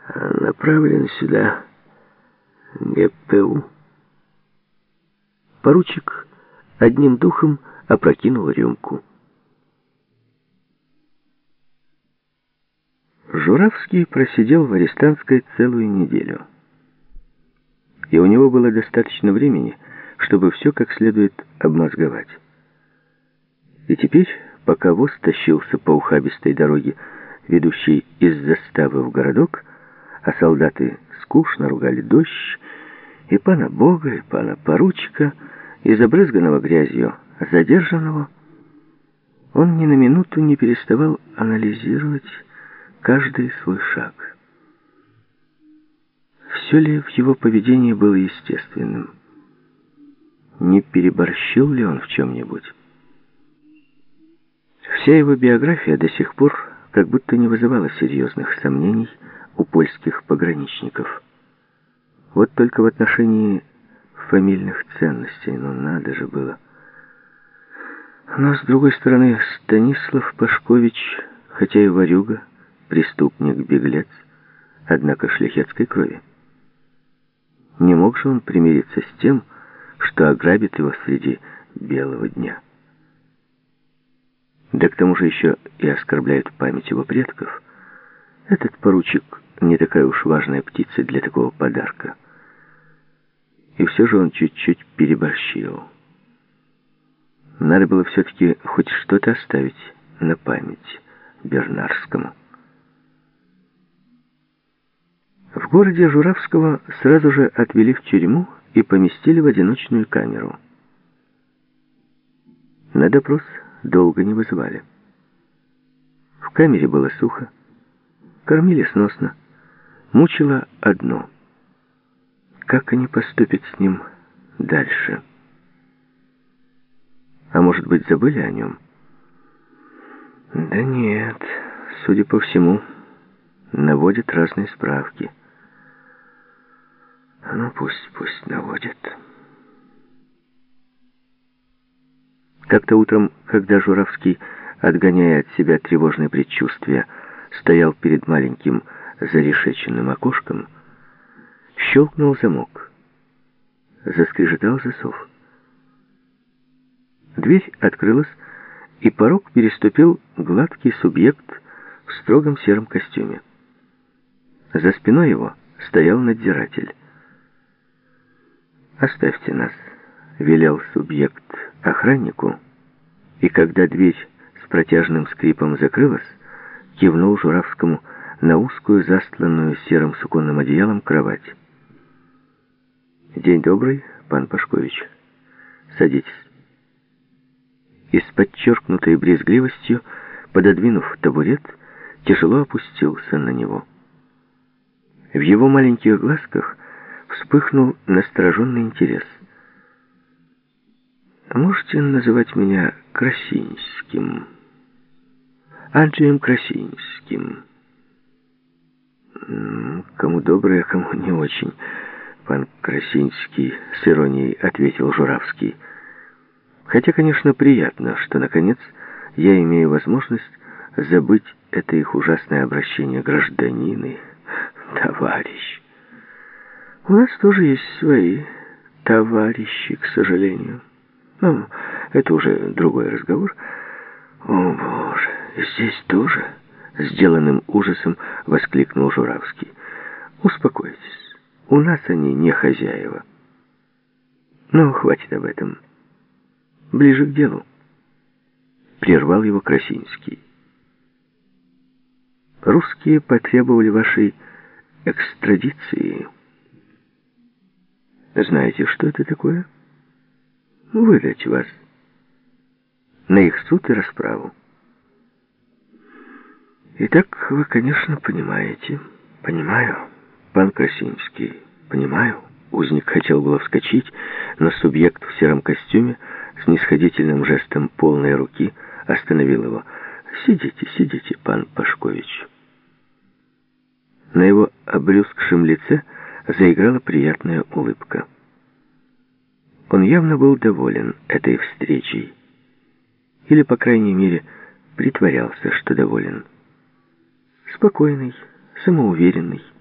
Направлен сюда ГПУ. Поручик одним духом опрокинул рюмку. Журавский просидел в арестантской целую неделю. И у него было достаточно времени, чтобы все как следует обмозговать. И теперь, пока воз тащился по ухабистой дороге, ведущей из заставы в городок, а солдаты скучно ругали дождь, и пана Бога, и пана поручика, и забрызганного грязью задержанного, он ни на минуту не переставал анализировать каждый свой шаг. Все ли в его поведении было естественным? Не переборщил ли он в чем-нибудь? Вся его биография до сих пор как будто не вызывала серьезных сомнений у польских пограничников. Вот только в отношении фамильных ценностей, надо же было. Но, с другой стороны, Станислав Пашкович, хотя и ворюга, преступник-беглец, однако шляхетской крови. Не мог же он примириться с тем, что ограбит его среди белого дня. Да к тому же еще и оскорбляют память его предков. Этот поручик не такая уж важная птица для такого подарка. И все же он чуть-чуть переборщил. Надо было все-таки хоть что-то оставить на память Бернарскому. В городе Журавского сразу же отвели в тюрьму и поместили в одиночную камеру. На допрос долго не вызывали. В камере было сухо, кормили сносно. Мучило одно: как они поступят с ним дальше? А может быть, забыли о нем? Да нет, судя по всему, наводят разные справки. Ну, пусть наводят. Как-то утром, когда Журавский, отгоняя от себя тревожные предчувствия, стоял перед маленьким зарешеченным окошком, щелкнул замок. Заскрежетал засов. Дверь открылась, и порог переступил гладкий субъект в строгом сером костюме. За спиной его стоял надзиратель. «Оставьте нас», — велел субъект охраннику, и когда дверь с протяжным скрипом закрылась, кивнул Журавскому на узкую, застланную серым суконным одеялом кровать. «День добрый, пан Пашкович. Садитесь». И с подчеркнутой брезгливостью, пододвинув табурет, тяжело опустился на него. В его маленьких глазках вспыхнул настороженный интерес. «Можете называть меня Красинским? Анджеем Красинским». «Кому добрый, а кому не очень, пан Красинский», — с иронией ответил Журавский. «Хотя, конечно, приятно, что, наконец, я имею возможность забыть это их ужасное обращение гражданины, товарищ. У нас тоже есть свои товарищи, к сожалению. Но это уже другой разговор». «О, Боже, здесь тоже?» — сделанным ужасом воскликнул Журавский. «Успокойтесь, у нас они не хозяева. Но хватит об этом. Ближе к делу», — прервал его Красинский. «Русские потребовали вашей экстрадиции. Знаете, что это такое? Выдать вас на их суд и расправу. Итак, вы, конечно, понимаете». «Понимаю, пан Красинский, понимаю». Узник хотел было вскочить, но субъект в сером костюме с снисходительным жестом полной руки остановил его. «Сидите, сидите, пан Пашкович». На его обрюзгшем лице заиграла приятная улыбка. Он явно был доволен этой встречей. Или, по крайней мере, притворялся, что доволен. Спокойный, самоуверенный,